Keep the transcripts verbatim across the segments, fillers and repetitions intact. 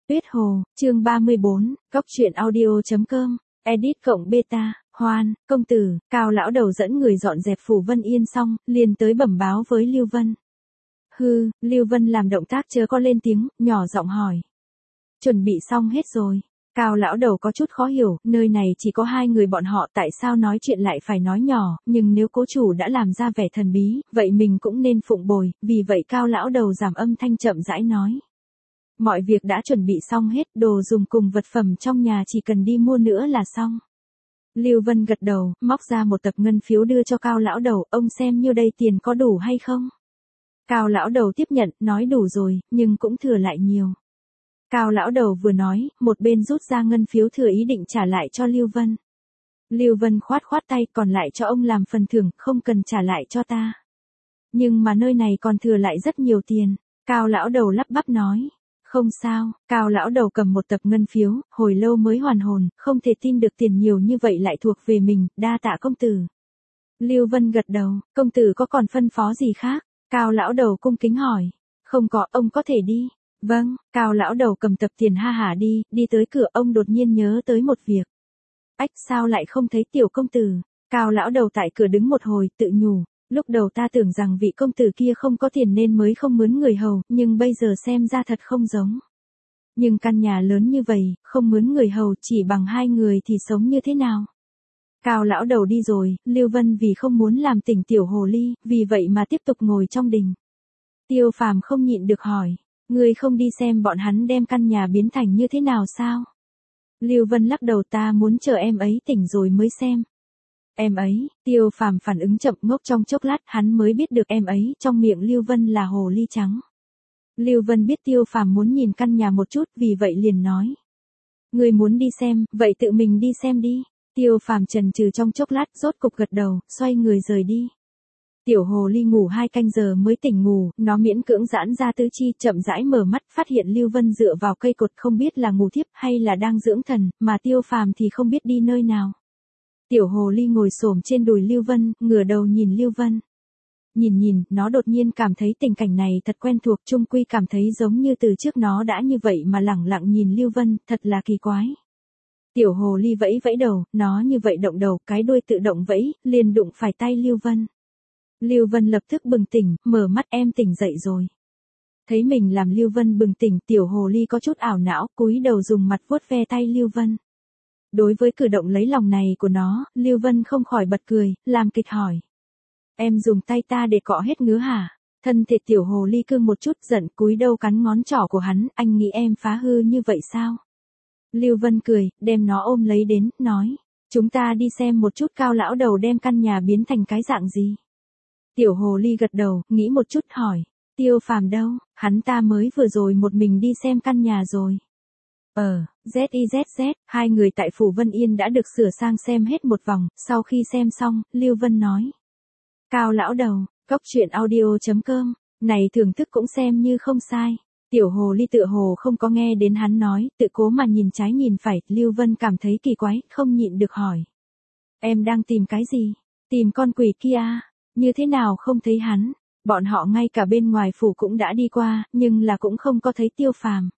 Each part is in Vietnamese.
Tuyết Hồ, chương ba mươi bốn, cốc truyện audio.com, edit cộng beta, Hoan, công tử, Cao lão đầu dẫn người dọn dẹp phủ Vân Yên xong, liền tới bẩm báo với Lưu Vân. Hư, Lưu Vân làm động tác chớ có lên tiếng, nhỏ giọng hỏi. Chuẩn bị xong hết rồi. Cao lão đầu có chút khó hiểu, nơi này chỉ có hai người bọn họ tại sao nói chuyện lại phải nói nhỏ, nhưng nếu cố chủ đã làm ra vẻ thần bí, vậy mình cũng nên phụng bồi, vì vậy Cao lão đầu giảm âm thanh chậm rãi nói. Mọi việc đã chuẩn bị xong hết, đồ dùng cùng vật phẩm trong nhà chỉ cần đi mua nữa là xong. Lưu Vân gật đầu, móc ra một tập ngân phiếu đưa cho Cao lão đầu, ông xem nhiêu đây tiền có đủ hay không? Cao lão đầu tiếp nhận, nói đủ rồi, nhưng cũng thừa lại nhiều. Cao lão đầu vừa nói, một bên rút ra ngân phiếu thừa ý định trả lại cho Lưu Vân. Lưu Vân khoát khoát tay, còn lại cho ông làm phần thưởng, không cần trả lại cho ta. Nhưng mà nơi này còn thừa lại rất nhiều tiền. Cao lão đầu lắp bắp nói. Không sao, Cao lão đầu cầm một tập ngân phiếu, hồi lâu mới hoàn hồn, không thể tin được tiền nhiều như vậy lại thuộc về mình, đa tạ công tử. Lưu Vân gật đầu, công tử có còn phân phó gì khác? Cao lão đầu cung kính hỏi. Không có, ông có thể đi. Vâng, Cao lão đầu cầm tập tiền ha hả đi, đi tới cửa ông đột nhiên nhớ tới một việc. Ách sao lại không thấy tiểu công tử? Cao lão đầu tại cửa đứng một hồi, tự nhủ. Lúc đầu ta tưởng rằng vị công tử kia không có tiền nên mới không mướn người hầu, nhưng bây giờ xem ra thật không giống. Nhưng căn nhà lớn như vậy, không mướn người hầu chỉ bằng hai người thì sống như thế nào? Cao lão đầu đi rồi, Lưu Vân vì không muốn làm tỉnh tiểu hồ ly, vì vậy mà tiếp tục ngồi trong đình. Tiêu Phàm không nhịn được hỏi, ngươi không đi xem bọn hắn đem căn nhà biến thành như thế nào sao? Lưu Vân lắc đầu, ta muốn chờ em ấy tỉnh rồi mới xem. Em ấy, Tiêu Phàm phản ứng chậm, ngốc trong chốc lát hắn mới biết được em ấy trong miệng Lưu Vân là hồ ly trắng. Lưu Vân biết Tiêu Phàm muốn nhìn căn nhà một chút vì vậy liền nói. Người muốn đi xem, vậy tự mình đi xem đi. Tiêu Phàm chần chừ trong chốc lát rốt cục gật đầu, xoay người rời đi. Tiểu hồ ly ngủ hai canh giờ mới tỉnh ngủ, nó miễn cưỡng giãn ra tứ chi, chậm rãi mở mắt, phát hiện Lưu Vân dựa vào cây cột không biết là ngủ thiếp hay là đang dưỡng thần, mà Tiêu Phàm thì không biết đi nơi nào. Tiểu hồ ly ngồi xổm trên đùi Lưu Vân, ngửa đầu nhìn Lưu Vân. Nhìn nhìn, nó đột nhiên cảm thấy tình cảnh này thật quen thuộc, chung quy cảm thấy giống như từ trước nó đã như vậy mà lẳng lặng nhìn Lưu Vân, thật là kỳ quái. Tiểu hồ ly vẫy vẫy đầu, nó như vậy động đầu, cái đuôi tự động vẫy, liền đụng phải tay Lưu Vân. Lưu Vân lập tức bừng tỉnh, mở mắt, em tỉnh dậy rồi. Thấy mình làm Lưu Vân bừng tỉnh, tiểu hồ ly có chút ảo não, cúi đầu dùng mặt vuốt ve tay Lưu Vân. Đối với cử động lấy lòng này của nó, Lưu Vân không khỏi bật cười, làm kịch hỏi. Em dùng tay ta để cọ hết ngứa hả? Thân thể tiểu hồ ly cương một chút giận, cúi đầu cắn ngón trỏ của hắn, anh nghĩ em phá hư như vậy sao? Lưu Vân cười, đem nó ôm lấy đến, nói. Chúng ta đi xem một chút Cao lão đầu đem căn nhà biến thành cái dạng gì? Tiểu hồ ly gật đầu, nghĩ một chút hỏi. Tiêu Phàm đâu? Hắn ta mới vừa rồi một mình đi xem căn nhà rồi. Ờ, Z-I-Z-Z, hai người tại phủ Vân Yên đã được sửa sang xem hết một vòng, sau khi xem xong, Lưu Vân nói. Cao lão đầu, cốc truyện audio.com, này thưởng thức cũng xem như không sai. Tiểu hồ ly tựa hồ không có nghe đến hắn nói, tự cố mà nhìn trái nhìn phải, Lưu Vân cảm thấy kỳ quái, không nhịn được hỏi. Em đang tìm cái gì? Tìm con quỷ kia, như thế nào không thấy hắn? Bọn họ ngay cả bên ngoài phủ cũng đã đi qua, nhưng là cũng không có thấy Tiêu Phàm.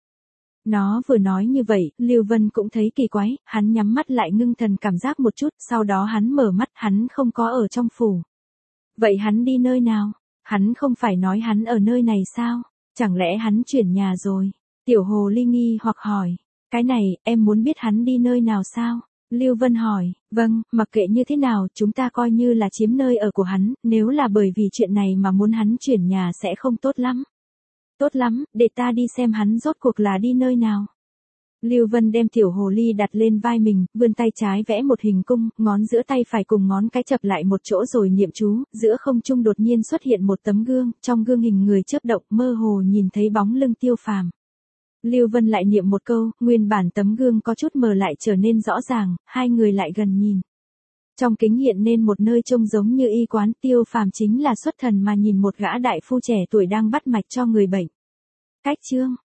Nó vừa nói như vậy, Lưu Vân cũng thấy kỳ quái, hắn nhắm mắt lại ngưng thần cảm giác một chút, sau đó hắn mở mắt, hắn không có ở trong phủ. Vậy hắn đi nơi nào? Hắn không phải nói hắn ở nơi này sao? Chẳng lẽ hắn chuyển nhà rồi? Tiểu hồ ly nghi hoặc hỏi. Cái này, em muốn biết hắn đi nơi nào sao? Lưu Vân hỏi, vâng, mặc kệ như thế nào, chúng ta coi như là chiếm nơi ở của hắn, nếu là bởi vì chuyện này mà muốn hắn chuyển nhà sẽ không tốt lắm. Tốt lắm, để ta đi xem hắn rốt cuộc là đi nơi nào. Lưu Vân đem tiểu hồ ly đặt lên vai mình, vươn tay trái vẽ một hình cung, ngón giữa tay phải cùng ngón cái chập lại một chỗ rồi niệm chú, giữa không trung đột nhiên xuất hiện một tấm gương, trong gương hình người chớp động, mơ hồ nhìn thấy bóng lưng Tiêu Phàm. Lưu Vân lại niệm một câu, nguyên bản tấm gương có chút mờ lại trở nên rõ ràng, hai người lại gần nhìn. Trong kính hiện nên một nơi trông giống như y quán, Tiêu Phàm chính là xuất thần mà nhìn một gã đại phu trẻ tuổi đang bắt mạch cho người bệnh. Cách chương